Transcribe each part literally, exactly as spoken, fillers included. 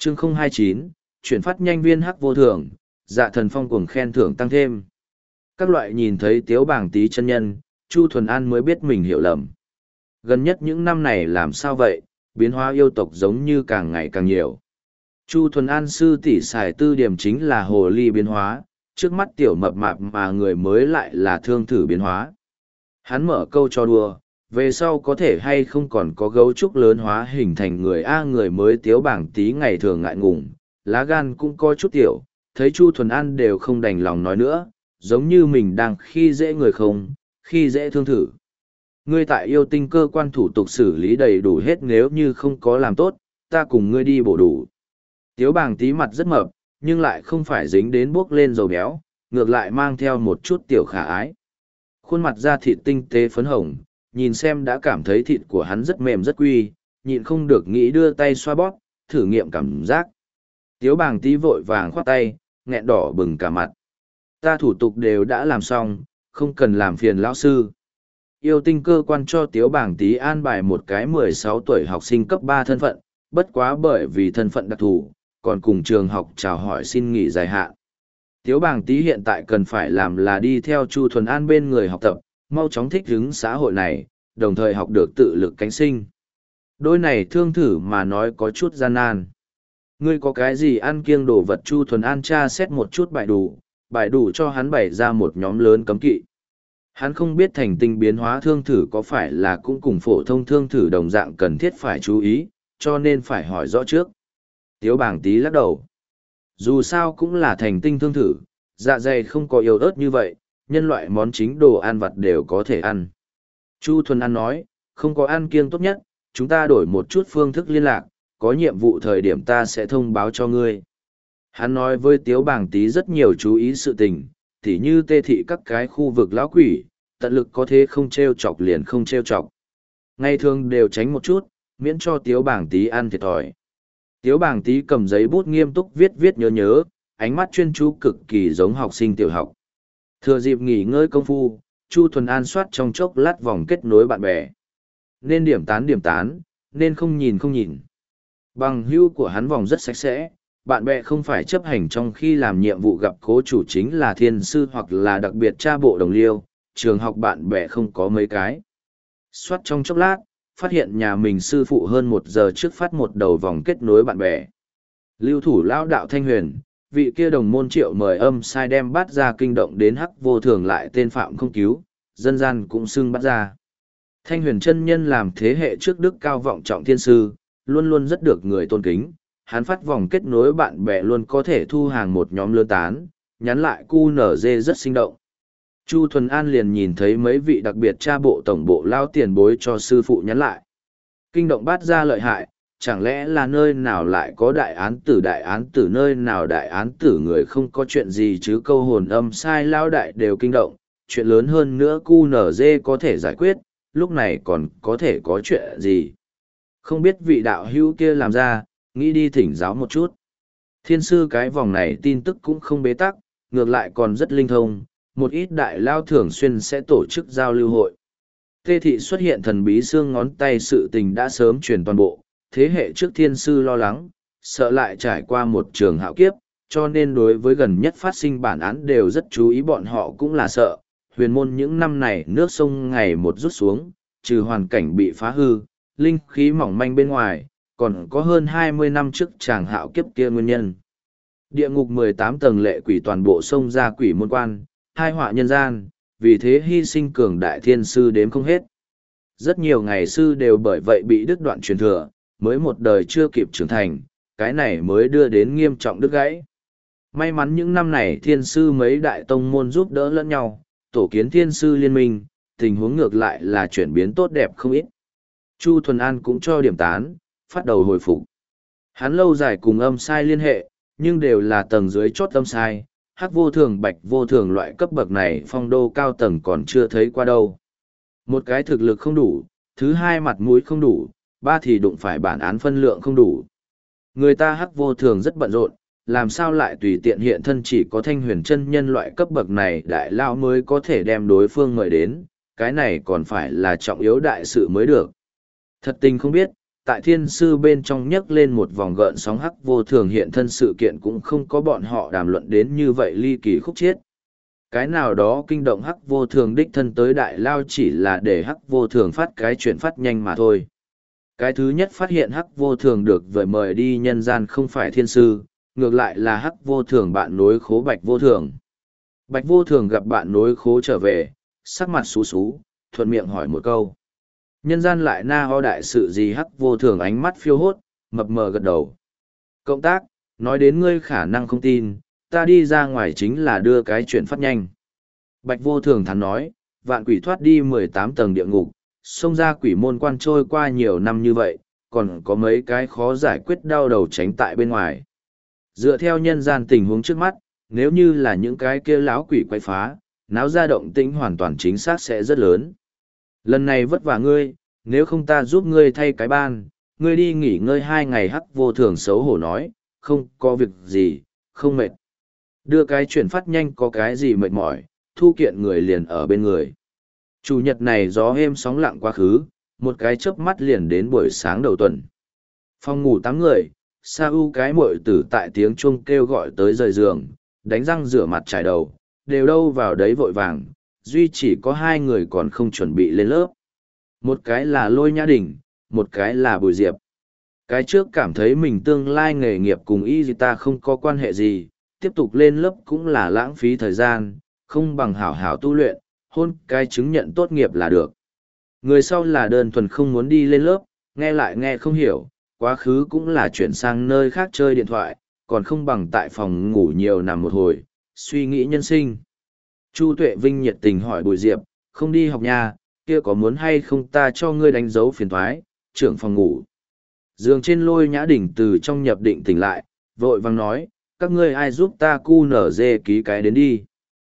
chương không hai chín, chuyển phát nhanh viên hắc vô thường, dạ thần phong cuồng khen thưởng tăng thêm. Các loại nhìn thấy tiếu bảng tí chân nhân, Chu Thuần An mới biết mình hiểu lầm. Gần nhất những năm này làm sao vậy, biến hóa yêu tộc giống như càng ngày càng nhiều. Chu Thuần An sư tỷ xài tư điểm chính là hồ ly biến hóa, trước mắt tiểu mập mạp mà người mới lại là thương thử biến hóa. Hắn mở câu cho đùa, về sau có thể hay không còn có gấu trúc lớn hóa hình thành người A người mới tiếu bảng tí ngày thường ngại ngùng, lá gan cũng có chút tiểu, thấy Chu Thuần An đều không đành lòng nói nữa, giống như mình đang khi dễ người không, khi dễ thương thử. Ngươi tại yêu tinh cơ quan thủ tục xử lý đầy đủ hết nếu như không có làm tốt, ta cùng ngươi đi bổ đủ. Tiếu bảng tí mặt rất mập, nhưng lại không phải dính đến buốc lên dầu béo, ngược lại mang theo một chút tiểu khả ái. Khuôn mặt da thịt tinh tế phấn hồng, nhìn xem đã cảm thấy thịt của hắn rất mềm rất quy, nhịn không được nghĩ đưa tay xoa bóp, thử nghiệm cảm giác. Tiếu bảng tí vội vàng khoát tay, nghẹn đỏ bừng cả mặt. Ta thủ tục đều đã làm xong, không cần làm phiền lão sư. Yêu tinh cơ quan cho tiếu bảng tí an bài một cái mười sáu tuổi học sinh cấp ba thân phận, bất quá bởi vì thân phận đặc thù, còn cùng trường học chào hỏi xin nghỉ dài hạn. Tiếu bảng tí hiện tại cần phải làm là đi theo Chu Thuần An bên người học tập, mau chóng thích ứng xã hội này, đồng thời học được tự lực cánh sinh. Đôi này thương thử mà nói có chút gian nan. Ngươi có cái gì ăn kiêng đồ vật? Chu Thuần An tra xét một chút bài đủ, bài đủ cho hắn bày ra một nhóm lớn cấm kỵ. Hắn không biết thành tinh biến hóa thương thử có phải là cũng cùng phổ thông thương thử đồng dạng cần thiết phải chú ý, cho nên phải hỏi rõ trước. Tiếu bảng tí lắc đầu. Dù sao cũng là thành tinh thương thử, dạ dày không có yếu ớt như vậy, nhân loại món chính đồ ăn vặt đều có thể ăn. Chu Thuần An nói, không có ăn kiêng tốt nhất, chúng ta đổi một chút phương thức liên lạc, có nhiệm vụ thời điểm ta sẽ thông báo cho ngươi. Hắn nói với tiếu bảng tí rất nhiều chú ý sự tình, tỉ như tê thị các cái khu vực lão quỷ, tận lực có thế không treo chọc liền không treo chọc. Ngày thường đều tránh một chút, miễn cho tiếu bảng tí ăn thiệt thòi. Tiếu bảng tí cầm giấy bút nghiêm túc viết viết nhớ nhớ, ánh mắt chuyên chú cực kỳ giống học sinh tiểu học. Thừa dịp nghỉ ngơi công phu, Chu Thuần An soát trong chốc lát vòng kết nối bạn bè. Nên điểm tán điểm tán, nên không nhìn không nhìn. Bằng hữu của hắn vòng rất sạch sẽ, bạn bè không phải chấp hành trong khi làm nhiệm vụ gặp cố chủ chính là thiên sư hoặc là đặc biệt cha bộ đồng liêu, trường học bạn bè không có mấy cái. Soát trong chốc lát, phát hiện nhà mình sư phụ hơn một giờ trước phát một đầu vòng kết nối bạn bè. Lưu thủ lão đạo Thanh Huyền, vị kia đồng môn triệu mời âm sai đem bắt ra kinh động đến hắc vô thường lại tên phạm không cứu, dân gian cũng xưng bắt ra. Thanh Huyền chân nhân làm thế hệ trước đức cao vọng trọng thiên sư, luôn luôn rất được người tôn kính, hắn phát vòng kết nối bạn bè luôn có thể thu hàng một nhóm lớn tán, nhắn lại cu nở dê rất sinh động. Chu Thuần An liền nhìn thấy mấy vị đặc biệt cha bộ tổng bộ lao tiền bối cho sư phụ nhắn lại. Kinh động bát ra lợi hại, chẳng lẽ là nơi nào lại có đại án tử đại án tử nơi nào đại án tử người không có chuyện gì chứ câu hồn âm sai lao đại đều kinh động, chuyện lớn hơn nữa cu nở dê có thể giải quyết, lúc này còn có thể có chuyện gì. Không biết vị đạo hữu kia làm ra, nghĩ đi thỉnh giáo một chút. Thiên sư cái vòng này tin tức cũng không bế tắc, ngược lại còn rất linh thông, một ít đại lao thường xuyên sẽ tổ chức giao lưu hội. Tê thị xuất hiện thần bí xương ngón tay sự tình đã sớm truyền toàn bộ, thế hệ trước thiên sư lo lắng, sợ lại trải qua một trường hạo kiếp, cho nên đối với gần nhất phát sinh bản án đều rất chú ý bọn họ cũng là sợ. Huyền môn những năm này nước sông ngày một rút xuống, trừ hoàn cảnh bị phá hư, linh khí mỏng manh bên ngoài, còn có hơn hai mươi năm trước tràng hạo kiếp kia nguyên nhân. Địa ngục mười tám tầng lệ quỷ toàn bộ sông ra quỷ môn quan, hai họa nhân gian, vì thế hy sinh cường đại thiên sư đếm không hết. Rất nhiều ngày sư đều bởi vậy bị đứt đoạn truyền thừa, mới một đời chưa kịp trưởng thành, cái này mới đưa đến nghiêm trọng đứt gãy. May mắn những năm này thiên sư mấy đại tông môn giúp đỡ lẫn nhau, tổ kiến thiên sư liên minh, tình huống ngược lại là chuyển biến tốt đẹp không ít. Chu Thuần An cũng cho điểm tán, phát đầu hồi phục. Hắn lâu dài cùng âm sai liên hệ, nhưng đều là tầng dưới chót âm sai, hắc vô thường bạch vô thường loại cấp bậc này phong đô cao tầng còn chưa thấy qua đâu. Một cái thực lực không đủ, thứ hai mặt mũi không đủ, ba thì đụng phải bản án phân lượng không đủ. Người ta hắc vô thường rất bận rộn, làm sao lại tùy tiện hiện thân chỉ có Thanh Huyền chân nhân loại cấp bậc này đại lao mới có thể đem đối phương mời đến, cái này còn phải là trọng yếu đại sự mới được. Thật tình không biết, tại thiên sư bên trong nhấc lên một vòng gợn sóng hắc vô thường hiện thân sự kiện cũng không có bọn họ đàm luận đến như vậy ly kỳ khúc chiết. Cái nào đó kinh động hắc vô thường đích thân tới đại lao chỉ là để hắc vô thường phát cái chuyện phát nhanh mà thôi. Cái thứ nhất phát hiện hắc vô thường được vời mời đi nhân gian không phải thiên sư, ngược lại là hắc vô thường bạn nối khố bạch vô thường. Bạch vô thường gặp bạn nối khố trở về, sắc mặt xú xú, thuận miệng hỏi một câu. Nhân gian lại na ho đại sự gì hắc vô thường ánh mắt phiêu hốt, mập mờ gật đầu. Cộng tác, nói đến ngươi khả năng không tin, ta đi ra ngoài chính là đưa cái chuyện phát nhanh. Bạch vô thường thắn nói, vạn quỷ thoát đi mười tám tầng địa ngục, xông ra quỷ môn quan trôi qua nhiều năm như vậy, còn có mấy cái khó giải quyết đau đầu tránh tại bên ngoài. Dựa theo nhân gian tình huống trước mắt, nếu như là những cái kia láo quỷ quay phá, náo ra động tĩnh hoàn toàn chính xác sẽ rất lớn. Lần này vất vả ngươi, nếu không ta giúp ngươi thay cái ban, ngươi đi nghỉ ngơi hai ngày hắc vô thường xấu hổ nói, không có việc gì, không mệt. Đưa cái chuyển phát nhanh có cái gì mệt mỏi, thu kiện người liền ở bên người. Chủ nhật này gió êm sóng lặng quá khứ, một cái chớp mắt liền đến buổi sáng đầu tuần. Phòng ngủ tám người, sa u cái muội tử tại tiếng chuông kêu gọi tới rời giường, đánh răng rửa mặt trải đầu, đều đâu vào đấy vội vàng, duy chỉ có hai người còn không chuẩn bị lên lớp. Một cái là Lôi Nhã Đình, một cái là Bùi Diệp. Cái trước cảm thấy mình tương lai nghề nghiệp cùng y gì ta không có quan hệ gì, tiếp tục lên lớp cũng là lãng phí thời gian, không bằng hảo hảo tu luyện, hôn cái chứng nhận tốt nghiệp là được. Người sau là đơn thuần không muốn đi lên lớp, nghe lại nghe không hiểu, quá khứ cũng là chuyển sang nơi khác chơi điện thoại, còn không bằng tại phòng ngủ nhiều nằm một hồi, suy nghĩ nhân sinh. Chu Tuệ Vinh nhiệt tình hỏi Bùi Diệp, không đi học nha, kia có muốn hay không ta cho ngươi đánh dấu phiền thoái, trưởng phòng ngủ. Giường trên Lôi Nhã Đỉnh từ trong nhập định tỉnh lại, vội vang nói, các ngươi ai giúp ta cu nở dê ký cái đến đi.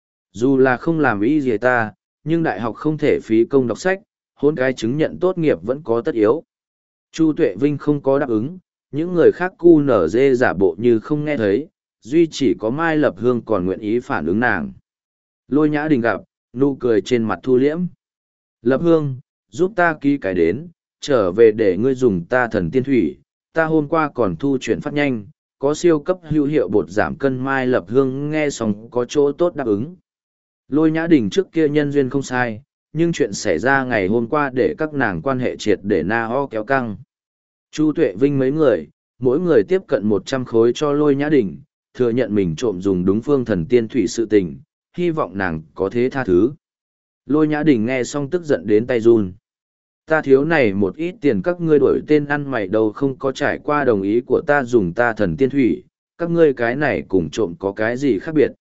Dù là không làm ý gì ta, nhưng đại học không thể phí công đọc sách, hôn cái chứng nhận tốt nghiệp vẫn có tất yếu. Chu Tuệ Vinh không có đáp ứng, những người khác cu nở dê giả bộ như không nghe thấy, duy chỉ có Mai Lập Hương còn nguyện ý phản ứng nàng. Lôi Nhã Đình gặp, nụ cười trên mặt thu liễm. Lập Hương, giúp ta ký cái đến, trở về để ngươi dùng ta thần tiên thủy, ta hôm qua còn thu chuyển phát nhanh, có siêu cấp hữu hiệu bột giảm cân. Mai Lập Hương nghe xong có chỗ tốt đáp ứng. Lôi Nhã Đình trước kia nhân duyên không sai, nhưng chuyện xảy ra ngày hôm qua để các nàng quan hệ triệt để na ho kéo căng. Chu Tuệ Vinh mấy người, mỗi người tiếp cận một trăm khối cho Lôi Nhã Đình, thừa nhận mình trộm dùng đúng phương thần tiên thủy sự tình, hy vọng nàng có thế tha thứ. Lôi Nhã Đình nghe xong tức giận đến tay run. Ta thiếu này một ít tiền các ngươi đổi tên ăn mày đâu không có trải qua đồng ý của ta dùng ta thần tiên thủy, các ngươi cái này cùng trộm có cái gì khác biệt.